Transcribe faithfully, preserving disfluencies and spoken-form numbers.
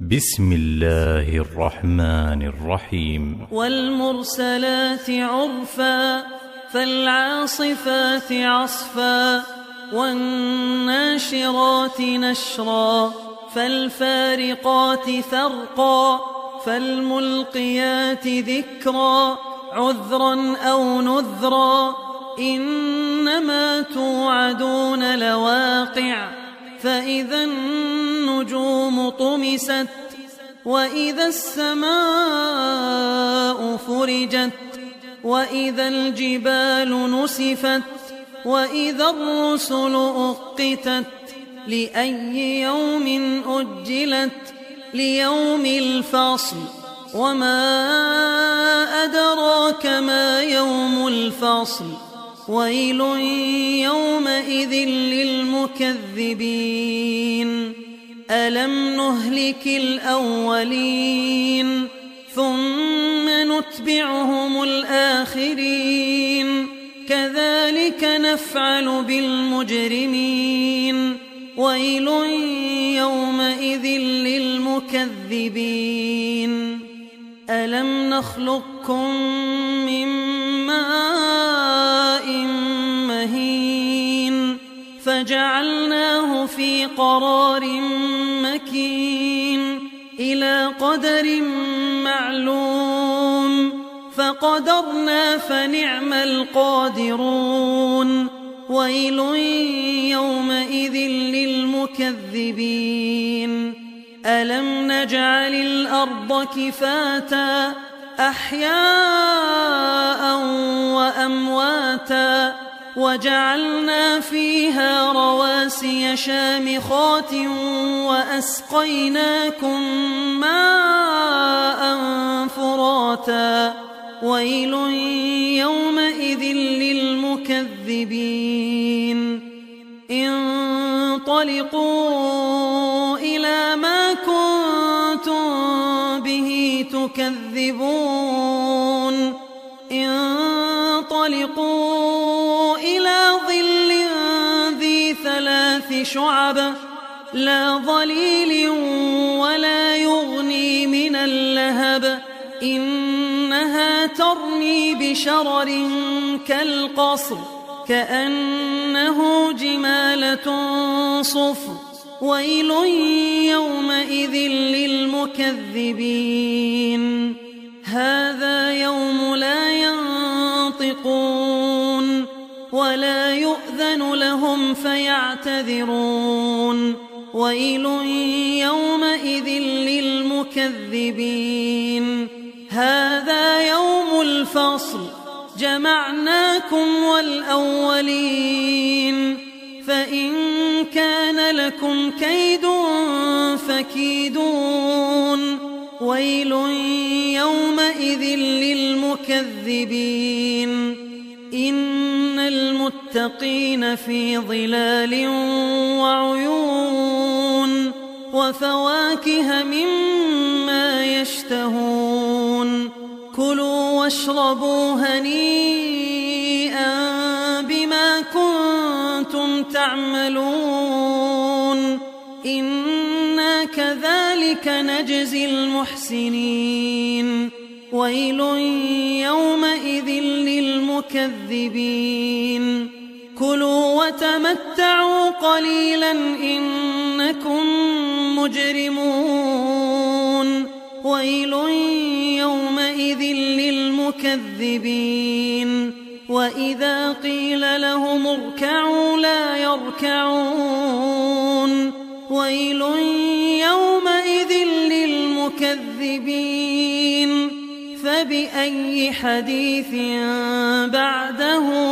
بسم الله الرحمن الرحيم. والمرسلات عرفا فالعاصفات عصفا والناشرات نشرا فالفارقات فرقا فالملقيات ذكرا عذرا أو نذرا إنما توعدون لواقع فإذا النجوم طمست وإذا السماء فرجت وإذا الجبال نسفت وإذا الرسل أقتت لأي يوم أجلت ليوم الفصل وما أدراك ما يوم الفصل ويل يومئذ للمكذبين ألم نهلك الأولين ثم نتبعهم الآخرين كذلك نفعل بالمجرمين ويل يومئذ للمكذبين ألم نخلقكم من ماء مهين فجعلناه في قرار مكين إلى قدر معلوم فقدرنا فنعم القادرون ويل يومئذ للمكذبين ألم نجعل الأرض كفاتا أحياء وأمواتا وجعلنا فيها رواسي شامخات وأسقيناكم ماء فراتا ويل يومئذ للمكذبين انطلقوا إلى ما كنتم به تكذبون انطلقوا إلى ظل ذي ثلاث شعب لا ظليل ولا يغني من اللهب إنها ترمي بشرر كالقصر كأنه جمالة صفر ويل يومئذ للمكذبين هذا يوم لا ينطقون ولا يؤذن لهم فيعتذرون ويل يومئذ للمكذبين هذا يوم الفصل جمعناكم والأولين فإن كان لكم كيد فكيدون ويل يومئذ للمكذبين إن المتقين في ظلال وعيون وفواكه مما يشتهون كلوا واشربوا هنيئا بما كنتم تعملون إنا كذلك نجزي المحسنين ويل يومئذ للمكذبين كلوا وتمتعوا قليلا إنكم مجرمون ويل يومئذ للمكذبين وإذا قيل لهم اركعوا لا يركعون ويل يومئذ للمكذبين فبأي حديث بعده